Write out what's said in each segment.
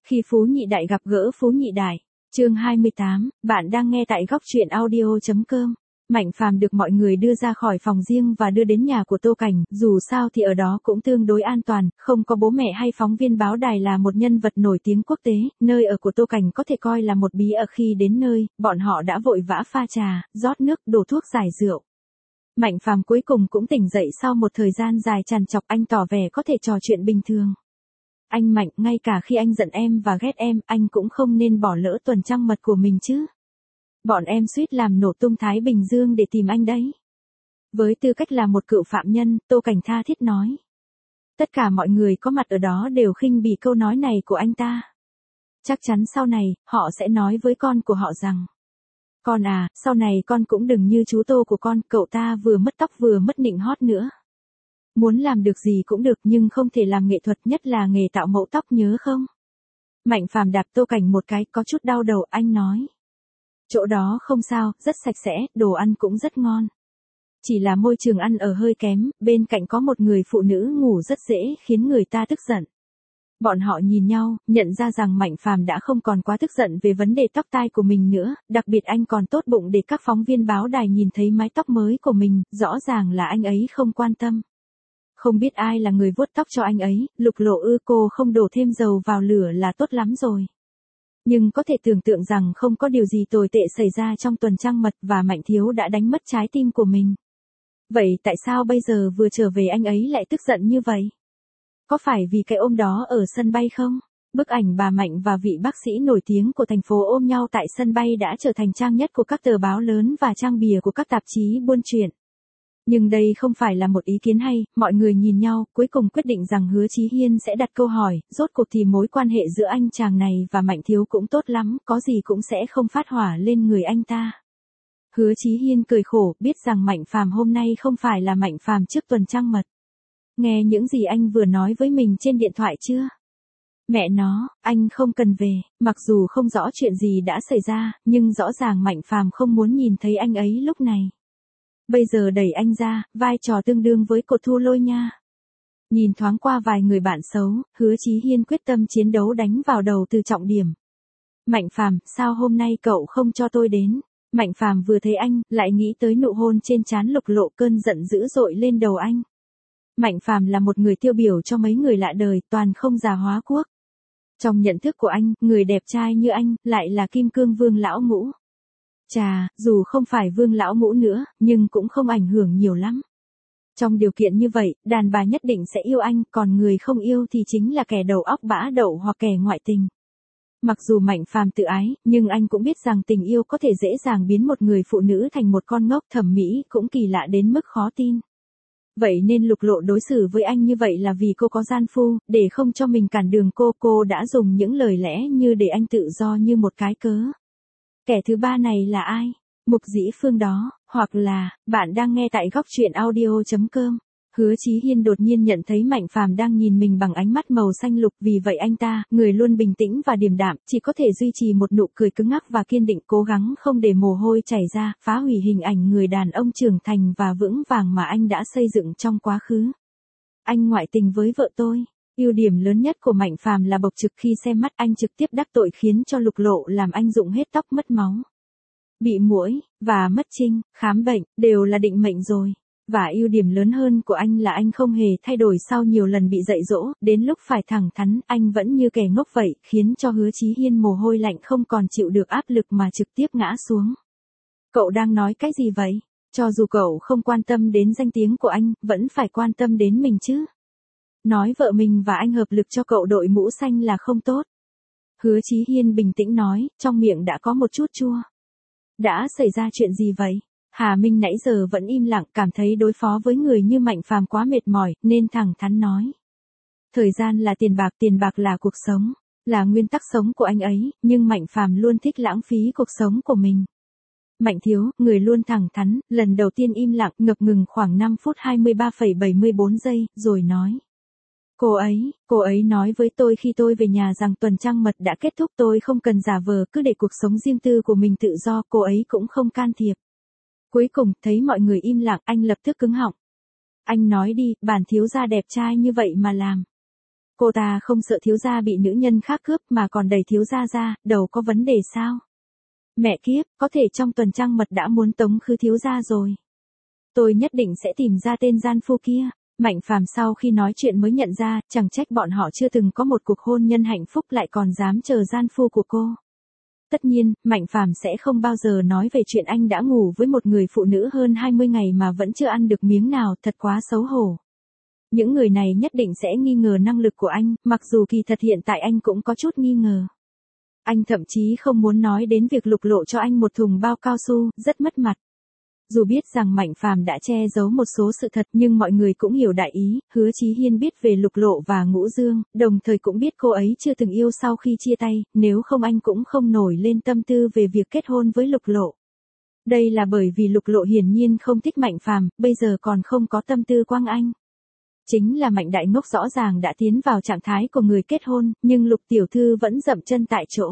Khi Phú Nhị Đại gặp gỡ Phú Nhị Đại, chương 28, bạn đang nghe tại góc truyện audio.com. Mạnh Phàm được mọi người đưa ra khỏi phòng riêng và đưa đến nhà của Tô Cảnh, dù sao thì ở đó cũng tương đối an toàn, không có bố mẹ hay phóng viên báo đài là một nhân vật nổi tiếng quốc tế, nơi ở của Tô Cảnh có thể coi là một bí ẩn. Khi đến nơi, bọn họ đã vội vã pha trà, rót nước, đổ thuốc giải rượu. Mạnh Phàm cuối cùng cũng tỉnh dậy sau một thời gian dài trằn trọc, anh tỏ vẻ có thể trò chuyện bình thường. Anh Mạnh, ngay cả khi anh giận em và ghét em, anh cũng không nên bỏ lỡ tuần trăng mật của mình chứ. Bọn em suýt làm nổ tung Thái Bình Dương để tìm anh đấy. Với tư cách là một cựu phạm nhân, Tô Cảnh tha thiết nói. Tất cả mọi người có mặt ở đó đều khinh bỉ câu nói này của anh ta. Chắc chắn sau này, họ sẽ nói với con của họ rằng. Con à, sau này con cũng đừng như chú Tô của con, cậu ta vừa mất tóc vừa mất nịnh hót nữa. Muốn làm được gì cũng được nhưng không thể làm nghệ thuật, nhất là nghề tạo mẫu tóc, nhớ không? Mạnh Phàm đạp Tô Cảnh một cái, có chút đau đầu, anh nói. Chỗ đó không sao, rất sạch sẽ, đồ ăn cũng rất ngon. Chỉ là môi trường ăn ở hơi kém, bên cạnh có một người phụ nữ ngủ rất dễ khiến người ta tức giận. Bọn họ nhìn nhau, nhận ra rằng Mạnh Phàm đã không còn quá tức giận về vấn đề tóc tai của mình nữa, đặc biệt anh còn tốt bụng để các phóng viên báo đài nhìn thấy mái tóc mới của mình, rõ ràng là anh ấy không quan tâm. Không biết ai là người vuốt tóc cho anh ấy, Lục Lộ cô không đổ thêm dầu vào lửa là tốt lắm rồi. Nhưng có thể tưởng tượng rằng không có điều gì tồi tệ xảy ra trong tuần trăng mật và Mạnh Thiếu đã đánh mất trái tim của mình. Vậy tại sao bây giờ vừa trở về anh ấy lại tức giận như vậy? Có phải vì cái ôm đó ở sân bay không? Bức ảnh bà Mạnh và vị bác sĩ nổi tiếng của thành phố ôm nhau tại sân bay đã trở thành trang nhất của các tờ báo lớn và trang bìa của các tạp chí buôn chuyện. Nhưng đây không phải là một ý kiến hay, mọi người nhìn nhau, cuối cùng quyết định rằng Hứa Chí Hiên sẽ đặt câu hỏi, rốt cuộc thì mối quan hệ giữa anh chàng này và Mạnh Thiếu cũng tốt lắm, có gì cũng sẽ không phát hỏa lên người anh ta. Hứa Chí Hiên cười khổ, biết rằng Mạnh Phàm hôm nay không phải là Mạnh Phàm trước tuần trăng mật. Nghe những gì anh vừa nói với mình trên điện thoại chưa? Mẹ nó, anh không cần về, mặc dù không rõ chuyện gì đã xảy ra, nhưng rõ ràng Mạnh Phàm không muốn nhìn thấy anh ấy lúc này. Bây giờ đẩy anh ra, vai trò tương đương với Cột Thu Lôi nha. Nhìn thoáng qua vài người bạn xấu, Hứa Chí Hiên quyết tâm chiến đấu đánh vào đầu từ trọng điểm. Mạnh Phàm, sao hôm nay cậu không cho tôi đến? Mạnh Phàm vừa thấy anh, lại nghĩ tới nụ hôn trên trán Lục Lộ, cơn giận dữ dội lên đầu anh. Mạnh Phàm là một người tiêu biểu cho mấy người lạ đời, toàn không già hóa quốc. Trong nhận thức của anh, người đẹp trai như anh, lại là kim cương vương lão ngũ. Chà, dù không phải vương lão ngũ nữa, nhưng cũng không ảnh hưởng nhiều lắm. Trong điều kiện như vậy, đàn bà nhất định sẽ yêu anh, còn người không yêu thì chính là kẻ đầu óc bã đậu hoặc kẻ ngoại tình. Mặc dù Mạnh Phàm tự ái, nhưng anh cũng biết rằng tình yêu có thể dễ dàng biến một người phụ nữ thành một con ngốc, thẩm mỹ cũng kỳ lạ đến mức khó tin. Vậy nên Lục Lộ đối xử với anh như vậy là vì cô có gian phu, để không cho mình cản đường cô đã dùng những lời lẽ như để anh tự do như một cái cớ. Kẻ thứ ba này là ai? Mục Dĩ Phương đó, hoặc là, bạn đang nghe tại góc truyện audio.com. Hứa Chí Hiên đột nhiên nhận thấy Mạnh Phàm đang nhìn mình bằng ánh mắt màu xanh lục, vì vậy anh ta, người luôn bình tĩnh và điềm đạm, chỉ có thể duy trì một nụ cười cứng ngắc và kiên định, cố gắng không để mồ hôi chảy ra, phá hủy hình ảnh người đàn ông trưởng thành và vững vàng mà anh đã xây dựng trong quá khứ. Anh ngoại tình với vợ tôi. Ưu điểm lớn nhất của Mạnh Phàm là bộc trực, khi xem mắt anh trực tiếp đắc tội khiến cho Lục Lộ làm anh rụng hết tóc, mất máu, bị muỗi và mất trinh, khám bệnh đều là định mệnh rồi. Và ưu điểm lớn hơn của anh là anh không hề thay đổi sau nhiều lần bị dạy dỗ, đến lúc phải thẳng thắn, anh vẫn như kẻ ngốc vậy, khiến cho Hứa Chí Hiên mồ hôi lạnh không còn chịu được áp lực mà trực tiếp ngã xuống. Cậu đang nói cái gì vậy? Cho dù cậu không quan tâm đến danh tiếng của anh, vẫn phải quan tâm đến mình chứ. Nói vợ mình và anh hợp lực cho cậu đội mũ xanh là không tốt. Hứa Chí Hiên bình tĩnh nói, trong miệng đã có một chút chua. Đã xảy ra chuyện gì vậy? Hà Minh nãy giờ vẫn im lặng, cảm thấy đối phó với người như Mạnh Phàm quá mệt mỏi, nên thẳng thắn nói. Thời gian là tiền bạc là cuộc sống, là nguyên tắc sống của anh ấy, nhưng Mạnh Phàm luôn thích lãng phí cuộc sống của mình. Mạnh Thiếu, người luôn thẳng thắn, lần đầu tiên im lặng, ngập ngừng khoảng 5 phút 23,74 giây, rồi nói. Cô ấy nói với tôi khi tôi về nhà rằng tuần trăng mật đã kết thúc, tôi không cần giả vờ, cứ để cuộc sống riêng tư của mình tự do, cô ấy cũng không can thiệp. Cuối cùng, thấy mọi người im lặng, anh lập tức cứng họng. Anh nói đi, bản thiếu gia đẹp trai như vậy mà làm. Cô ta không sợ thiếu gia bị nữ nhân khác cướp mà còn đẩy thiếu gia ra, đầu có vấn đề sao? Mẹ kiếp, có thể trong tuần trăng mật đã muốn tống khứ thiếu gia rồi. Tôi nhất định sẽ tìm ra tên gian phu kia. Mạnh Phàm sau khi nói chuyện mới nhận ra, chẳng trách bọn họ chưa từng có một cuộc hôn nhân hạnh phúc lại còn dám chờ gian phu của cô. Tất nhiên, Mạnh Phàm sẽ không bao giờ nói về chuyện anh đã ngủ với một người phụ nữ hơn 20 ngày mà vẫn chưa ăn được miếng nào, thật quá xấu hổ. Những người này nhất định sẽ nghi ngờ năng lực của anh, mặc dù kỳ thật hiện tại anh cũng có chút nghi ngờ. Anh thậm chí không muốn nói đến việc lục lộ cho anh một thùng bao cao su, rất mất mặt. Dù biết rằng Mạnh Phàm đã che giấu một số sự thật nhưng mọi người cũng hiểu đại ý, Hứa Chí Hiên biết về Lục Lộ và Ngũ Dương, đồng thời cũng biết cô ấy chưa từng yêu sau khi chia tay, nếu không anh cũng không nổi lên tâm tư về việc kết hôn với Lục Lộ. Đây là bởi vì Lục Lộ hiển nhiên không thích Mạnh Phàm, bây giờ còn không có tâm tư quăng anh. Chính là Mạnh Đại Ngốc rõ ràng đã tiến vào trạng thái của người kết hôn, nhưng Lục Tiểu Thư vẫn dậm chân tại chỗ.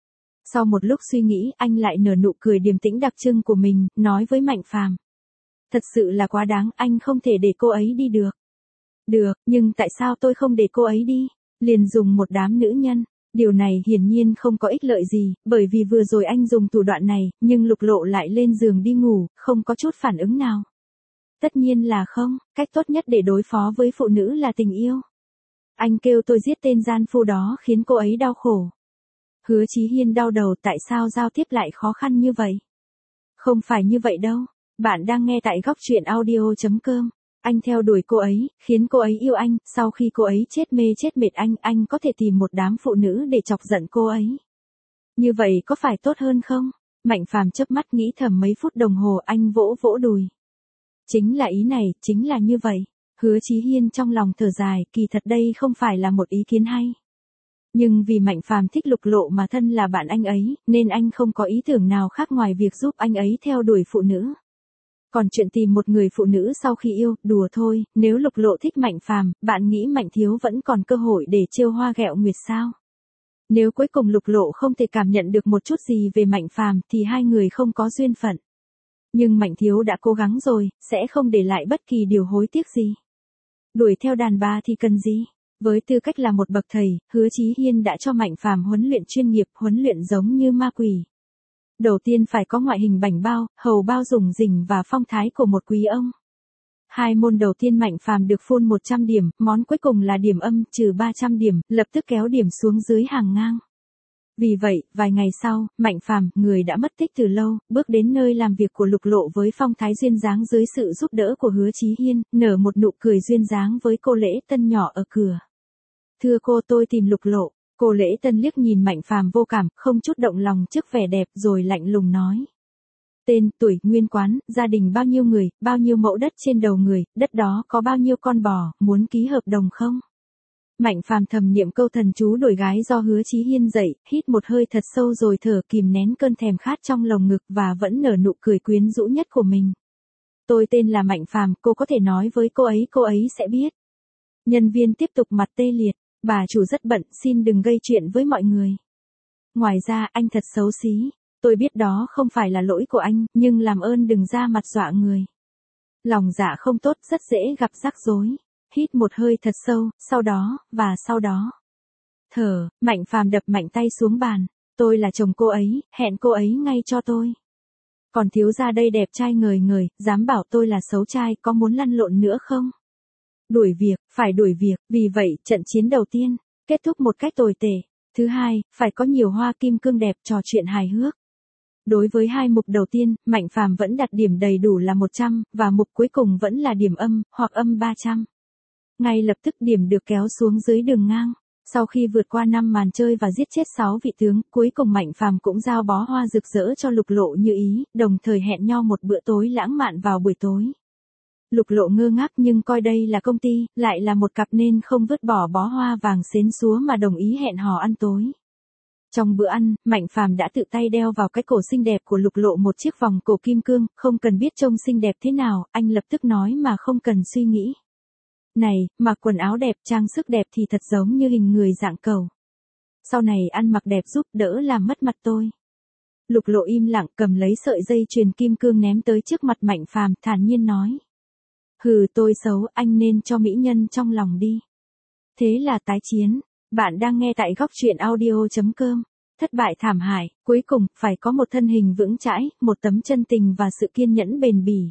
Sau một lúc suy nghĩ, anh lại nở nụ cười điềm tĩnh đặc trưng của mình, nói với Mạnh Phàm. Thật sự là quá đáng, anh không thể để cô ấy đi được. Được, nhưng tại sao tôi không để cô ấy đi? Liền dùng một đám nữ nhân. Điều này hiển nhiên không có ích lợi gì, bởi vì vừa rồi anh dùng thủ đoạn này, nhưng Lục Lộ lại lên giường đi ngủ, không có chút phản ứng nào. Tất nhiên là không, cách tốt nhất để đối phó với phụ nữ là tình yêu. Anh kêu tôi giết tên gian phu đó khiến cô ấy đau khổ. Hứa Chí Hiên đau đầu, tại sao giao tiếp lại khó khăn như vậy? Không phải như vậy đâu. Bạn đang nghe tại góc truyện audio.com. Anh theo đuổi cô ấy, khiến cô ấy yêu anh, sau khi cô ấy chết mê chết mệt anh có thể tìm một đám phụ nữ để chọc giận cô ấy. Như vậy có phải tốt hơn không? Mạnh Phàm chớp mắt nghĩ thầm mấy phút đồng hồ, anh vỗ vỗ đùi. Chính là ý này, chính là như vậy. Hứa Chí Hiên trong lòng thở dài, kỳ thật đây không phải là một ý kiến hay. Nhưng vì Mạnh Phàm thích Lục Lộ mà thân là bạn anh ấy, nên anh không có ý tưởng nào khác ngoài việc giúp anh ấy theo đuổi phụ nữ. Còn chuyện tìm một người phụ nữ sau khi yêu, đùa thôi, nếu Lục Lộ thích Mạnh Phàm, bạn nghĩ Mạnh Thiếu vẫn còn cơ hội để trêu hoa ghẹo nguyệt sao? Nếu cuối cùng Lục Lộ không thể cảm nhận được một chút gì về Mạnh Phàm thì hai người không có duyên phận. Nhưng Mạnh Thiếu đã cố gắng rồi, sẽ không để lại bất kỳ điều hối tiếc gì. Đuổi theo đàn bà thì cần gì? Với tư cách là một bậc thầy, Hứa Chí Hiên đã cho Mạnh Phàm huấn luyện chuyên nghiệp, huấn luyện giống như ma quỷ. Đầu tiên phải có ngoại hình bảnh bao, hầu bao rủng rỉnh và phong thái của một quý ông. Hai môn đầu tiên Mạnh Phàm được full 100 điểm, món cuối cùng là điểm âm trừ 300 điểm, lập tức kéo điểm xuống dưới hàng ngang. Vì vậy, vài ngày sau, Mạnh Phàm, người đã mất tích từ lâu, bước đến nơi làm việc của Lục Lộ với phong thái duyên dáng dưới sự giúp đỡ của Hứa Chí Hiên, nở một nụ cười duyên dáng với cô Lễ Tân nhỏ ở cửa. Thưa cô, tôi tìm Lục Lộ. Cô Lễ Tân liếc nhìn Mạnh Phàm vô cảm, không chút động lòng trước vẻ đẹp rồi lạnh lùng nói. Tên, tuổi, nguyên quán, gia đình bao nhiêu người, bao nhiêu mẫu đất trên đầu người, đất đó có bao nhiêu con bò, muốn ký hợp đồng không? Mạnh Phàm thầm niệm câu thần chú đổi gái do Hứa Chí Hiên dạy, hít một hơi thật sâu rồi thở kìm nén cơn thèm khát trong lồng ngực và vẫn nở nụ cười quyến rũ nhất của mình. Tôi tên là Mạnh Phàm, cô có thể nói với cô ấy sẽ biết. Nhân viên tiếp tục mặt tê liệt, bà chủ rất bận, xin đừng gây chuyện với mọi người. Ngoài ra, anh thật xấu xí. Tôi biết đó không phải là lỗi của anh, nhưng làm ơn đừng ra mặt dọa người. Lòng dạ không tốt rất dễ gặp rắc rối. Hít một hơi thật sâu, sau đó. Thở, Mạnh Phàm đập mạnh tay xuống bàn. Tôi là chồng cô ấy, hẹn cô ấy ngay cho tôi. Còn thiếu gia đây đẹp trai ngời ngời, dám bảo tôi là xấu trai, có muốn lăn lộn nữa không? Đuổi việc, phải đuổi việc, vì vậy, trận chiến đầu tiên, kết thúc một cách tồi tệ. Thứ hai, phải có nhiều hoa kim cương đẹp, trò chuyện hài hước. Đối với hai mục đầu tiên, Mạnh Phàm vẫn đặt điểm đầy đủ là 100, và mục cuối cùng vẫn là điểm âm, hoặc âm 300. Ngay lập tức điểm được kéo xuống dưới đường ngang. Sau khi vượt qua 5 màn chơi và giết chết 6 vị tướng, cuối cùng Mạnh Phàm cũng giao bó hoa rực rỡ cho Lục Lộ như ý, đồng thời hẹn nhau một bữa tối lãng mạn vào buổi tối. Lục Lộ ngơ ngác nhưng coi đây là công ty, lại là một cặp nên không vứt bỏ bó hoa vàng xến xúa mà đồng ý hẹn hò ăn tối. Trong bữa ăn, Mạnh Phàm đã tự tay đeo vào cái cổ xinh đẹp của Lục Lộ một chiếc vòng cổ kim cương, không cần biết trông xinh đẹp thế nào, anh lập tức nói mà không cần suy nghĩ. Này, mặc quần áo đẹp, trang sức đẹp thì thật giống như hình người dạng cầu. Sau này ăn mặc đẹp giúp đỡ làm mất mặt tôi. Lục Lộ im lặng cầm lấy sợi dây chuyền kim cương ném tới trước mặt Mạnh Phàm, thản nhiên nói. Hừ, tôi xấu, anh nên cho mỹ nhân trong lòng đi. thế là tái chiến. Bạn đang nghe tại góc truyện audio.com. Thất bại thảm hại, cuối cùng, phải có một thân hình vững chãi, một tấm chân tình và sự kiên nhẫn bền bỉ.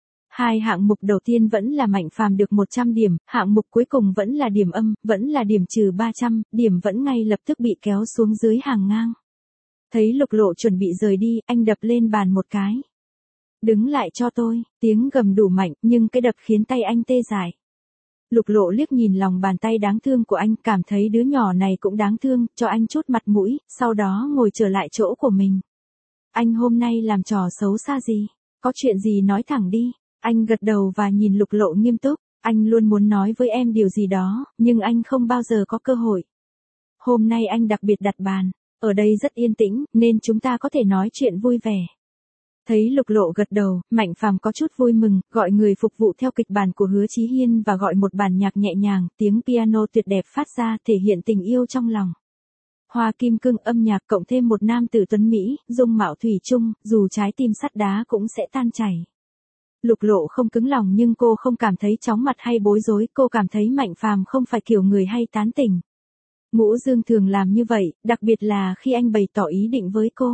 Hai hạng mục đầu tiên vẫn là Mạnh Phàm được 100 điểm, hạng mục cuối cùng vẫn là điểm âm, vẫn là điểm trừ 300, điểm vẫn ngay lập tức bị kéo xuống dưới hàng ngang. Thấy Lục Lộ chuẩn bị rời đi, anh đập lên bàn một cái. Đứng lại cho tôi, tiếng gầm đủ mạnh, nhưng cái đập khiến tay anh tê dại. Lục Lộ liếc nhìn lòng bàn tay đáng thương của anh, cảm thấy đứa nhỏ này cũng đáng thương, cho anh chút mặt mũi, sau đó ngồi trở lại chỗ của mình. Anh hôm nay làm trò xấu xa gì? Có chuyện gì nói thẳng đi. Anh gật đầu và nhìn Lục Lộ nghiêm túc. Anh luôn muốn nói với em điều gì đó, nhưng anh không bao giờ có cơ hội. Hôm nay anh đặc biệt đặt bàn. Ở đây rất yên tĩnh, nên chúng ta có thể nói chuyện vui vẻ. Thấy Lục Lộ gật đầu, Mạnh Phàm có chút vui mừng, gọi người phục vụ theo kịch bản của Hứa Chí Hiên và gọi một bản nhạc nhẹ nhàng, tiếng piano tuyệt đẹp phát ra thể hiện tình yêu trong lòng. Hoa kim cương âm nhạc cộng thêm một nam tử tuấn Mỹ, dung mạo thủy chung, dù trái tim sắt đá cũng sẽ tan chảy. Lục Lộ không cứng lòng nhưng cô không cảm thấy chóng mặt hay bối rối, cô cảm thấy Mạnh Phàm không phải kiểu người hay tán tỉnh. Ngũ Dương thường làm như vậy, đặc biệt là khi anh bày tỏ ý định với cô.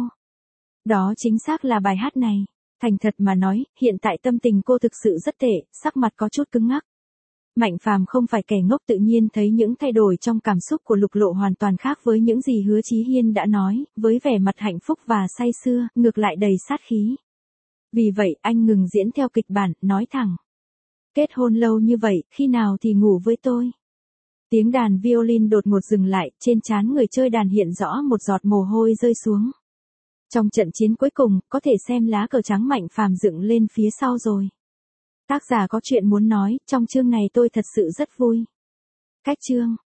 Đó chính xác là bài hát này. Thành thật mà nói, hiện tại tâm tình cô thực sự rất tệ, sắc mặt có chút cứng ngắc. Mạnh Phàm không phải kẻ ngốc, tự nhiên thấy những thay đổi trong cảm xúc của Lục Lộ hoàn toàn khác với những gì Hứa Chí Hiên đã nói, với vẻ mặt hạnh phúc và say sưa, ngược lại đầy sát khí. Vì vậy anh ngừng diễn theo kịch bản, nói thẳng. Kết hôn lâu như vậy, khi nào thì ngủ với tôi? Tiếng đàn violin đột ngột dừng lại, trên trán người chơi đàn hiện rõ một giọt mồ hôi rơi xuống. Trong trận chiến cuối cùng, có thể xem lá cờ trắng Mạnh Phàm dựng lên phía sau rồi. Tác giả có chuyện muốn nói, trong chương này tôi thật sự rất vui. Cách chương.